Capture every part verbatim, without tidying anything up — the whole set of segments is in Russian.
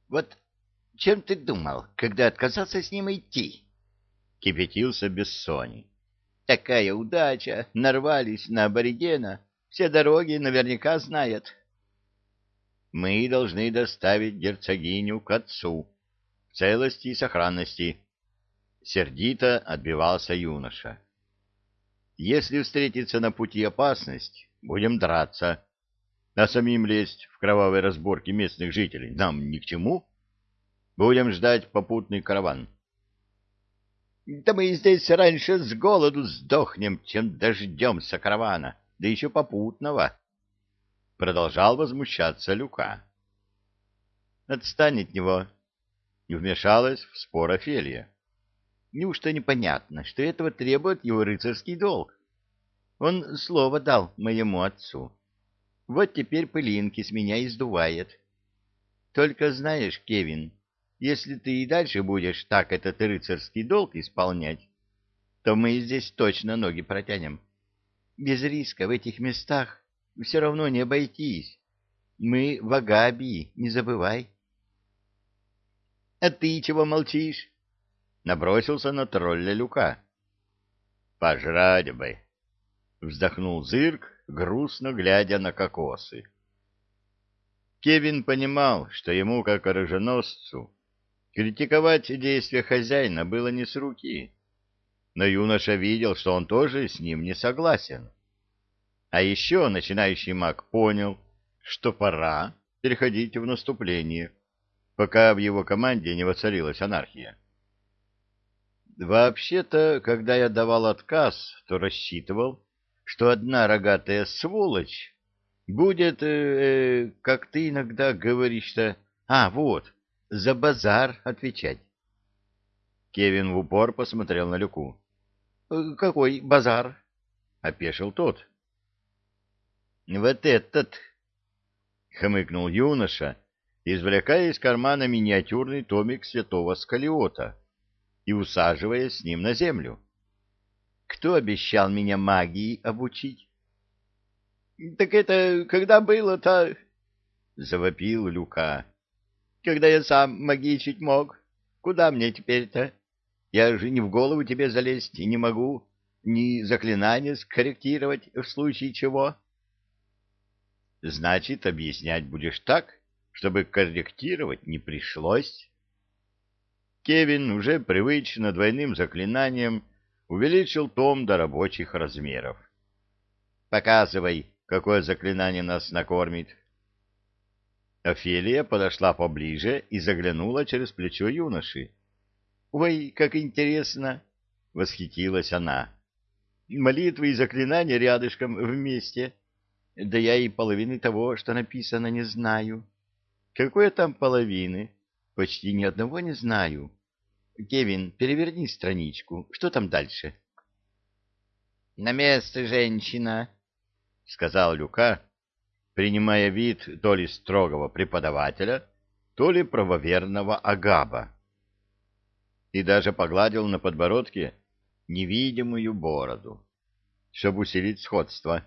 Вот чем ты думал, когда отказался с ним идти? Кипятился Бессоний. Такая удача, нарвались на аборигена, все дороги наверняка знает. Мы должны доставить герцогиню к отцу в целости и сохранности. Сердито отбивался юноша. Если встретится на пути опасность, будем драться, а самим лезть в кровавые разборки местных жителей нам ни к чему. Будем ждать попутный караван. Да мы здесь раньше с голоду сдохнем, чем дождемся каравана, да еще попутного. Продолжал возмущаться Люка. Отстань от него. Вмешалась в спор Офелия. Неужто непонятно, что этого требует его рыцарский долг? Он слово дал моему отцу. Вот теперь пылинки с меня издувает. Только знаешь, Кевин, если ты и дальше будешь так этот рыцарский долг исполнять, то мы здесь точно ноги протянем. Без риска в этих местах все равно не обойтись. Мы в Агабии, не забывай. — А ты чего молчишь? — набросился на тролля Люка. — Пожрать бы! — вздохнул Зырк, грустно глядя на кокосы. Кевин понимал, что ему, как оруженосцу, критиковать действия хозяина было не с руки, но юноша видел, что он тоже с ним не согласен. А еще начинающий маг понял, что пора переходить в наступление, пока в его команде не воцарилась анархия. Вообще-то, когда я давал отказ, то рассчитывал, что одна рогатая сволочь будет, э, э, как ты иногда говоришь-то, а, вот, за базар отвечать. Кевин в упор посмотрел на Люку. — Какой базар? — опешил тот. — Вот этот, — хмыкнул юноша, извлекая из кармана миниатюрный томик святого Скалиота и усаживая с ним на землю. — Кто обещал меня магии обучить? — Так это когда было-то? — завопил Люка. — Когда я сам магичить мог. Куда мне теперь-то? Я же ни в голову тебе залезть не могу, ни заклинания скорректировать в случае чего. — Значит, объяснять будешь так, чтобы корректировать не пришлось. Кевин уже привычно двойным заклинанием увеличил том до рабочих размеров. — Показывай, какое заклинание нас накормит. Офелия подошла поближе и заглянула через плечо юноши. — Ой, как интересно! — восхитилась она. — Молитвы и заклинания рядышком вместе. Да я и половины того, что написано, не знаю. Какой там половины? Почти ни одного не знаю. Кевин, переверни страничку. Что там дальше? — На место, женщина! — сказал Люка, принимая вид то ли строгого преподавателя, то ли правоверного агаба. И даже погладил на подбородке невидимую бороду, чтобы усилить сходство.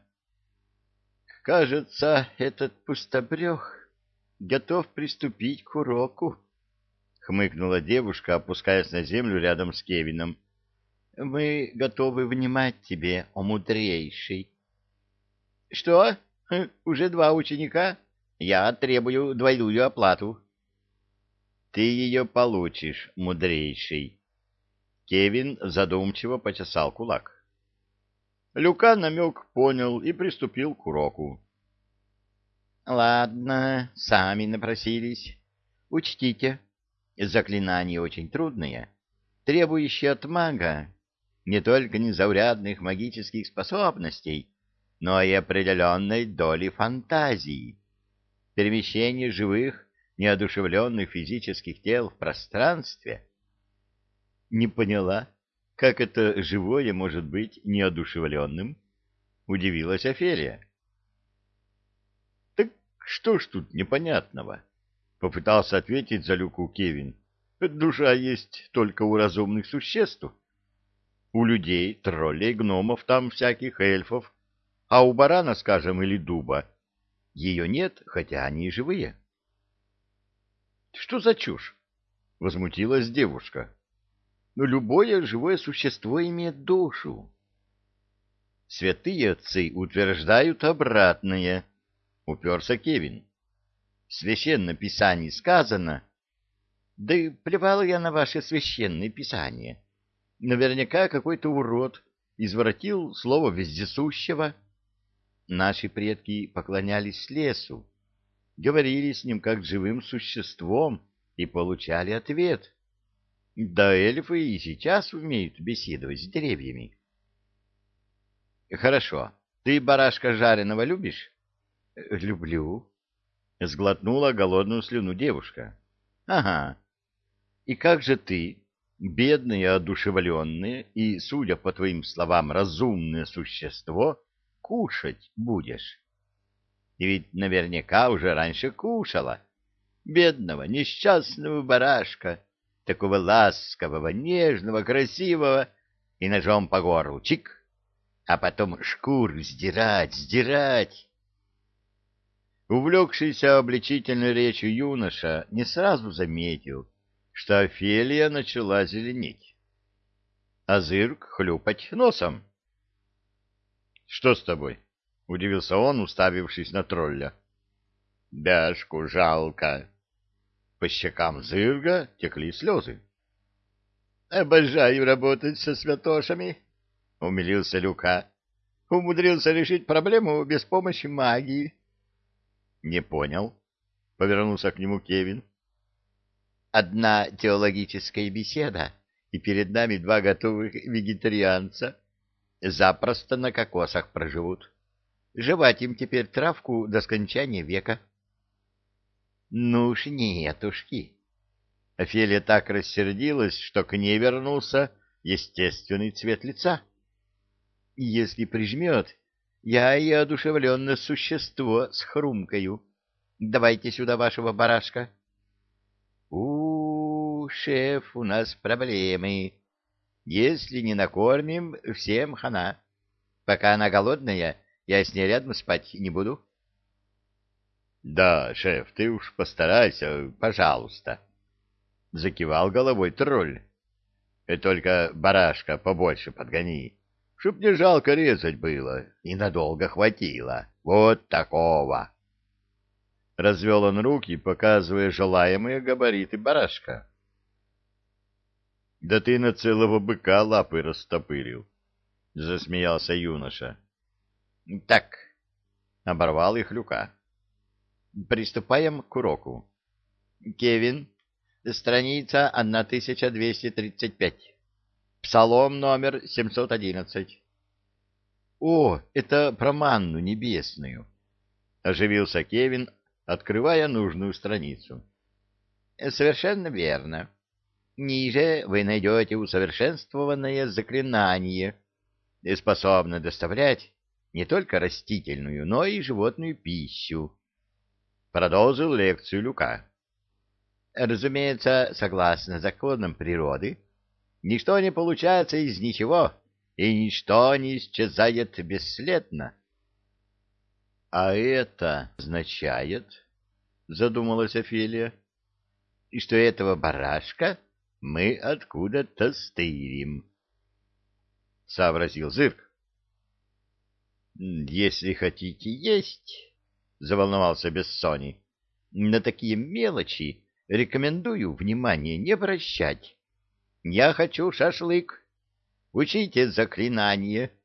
— Кажется, этот пустобрех готов приступить к уроку, — хмыкнула девушка, опускаясь на землю рядом с Кевином. — Мы готовы внимать тебе, о мудрейший. — Что? Уже два ученика? Я требую двойную оплату. — Ты ее получишь, мудрейший. Кевин задумчиво почесал кулак. Люка намек понял и приступил к уроку. — Ладно, сами напросились. Учтите, заклинания очень трудные, требующие от мага не только незаурядных магических способностей, но и определенной доли фантазии. Перемещение живых, неодушевленных физических тел в пространстве. Не поняла, как это живое может быть неодушевленным? Удивилась Офелия. Так что ж тут непонятного? Попытался ответить за Люку Кевин. Душа есть только у разумных существ. У людей, троллей, гномов, там всяких эльфов, а у барана, скажем, или дуба, ее нет, хотя они и живые. — Что за чушь? — возмутилась девушка. — Но любое живое существо имеет душу. — Святые отцы утверждают обратное, — уперся Кевин. — В Священном Писании сказано... — Да и плевал я на ваше Священное Писание. Наверняка какой-то урод извратил слово вездесущего. Наши предки поклонялись лесу, говорили с ним как с живым существом и получали ответ. Да эльфы и сейчас умеют беседовать с деревьями. Хорошо. Ты барашка жареного любишь? Люблю. Сглотнула голодную слюну девушка. Ага. И как же ты, бедное, одушевленное и, судя по твоим словам, разумное существо, кушать будешь? И ведь наверняка уже раньше кушала. Бедного, несчастного барашка, такого ласкового, нежного, красивого, и ножом по горлу чик, а потом шкуру сдирать, сдирать. Увлекшийся обличительной речью юноша не сразу заметил, что Офелия начала зеленеть, а Зырк хлюпать носом. — Что с тобой? — удивился он, уставившись на тролля. — Бяшку жалко. По щекам Зырга текли слезы. — Обожаю работать со святошами, — умилился Люка. — Умудрился решить проблему без помощи магии. — Не понял, — повернулся к нему Кевин. — Одна теологическая беседа, и перед нами два готовых вегетарианца. Запросто на кокосах проживут. Жевать им теперь травку до скончания века. — Ну уж нетушки. Офелия так рассердилась, что к ней вернулся естественный цвет лица. — Если прижмет, я и одушевленное существо схрумкаю. Давайте сюда вашего барашка. — У, шеф, у нас проблемы. Если не накормим, всем хана. Пока она голодная, я с ней рядом спать не буду. — Да, шеф, ты уж постарайся, пожалуйста, — закивал головой тролль. — И только барашка побольше подгони, чтоб не жалко резать было и надолго хватило. Вот такого. Развел он руки, показывая желаемые габариты барашка. — Да ты на целого быка лапы растопырил, — засмеялся юноша. — Так, — оборвал их Люка. — Приступаем к уроку. Кевин, страница тысяча двести тридцать пять. Псалом номер семьсот одиннадцать. — О, это про манну небесную, — оживился Кевин, открывая нужную страницу. — Совершенно верно. Ниже вы найдете усовершенствованное заклинание, способное доставлять не только растительную, но и животную пищу. Продолжил лекцию Люка. Разумеется, согласно законам природы, ничто не получается из ничего, и ничто не исчезает бесследно. — А это означает, — задумалась Офелия, — что этого барашка мы откуда-то стырим, — сообразил Зырк. — Если хотите есть, — заволновался Бессоний, — на такие мелочи рекомендую внимания не обращать. Я хочу шашлык. Учите заклинание,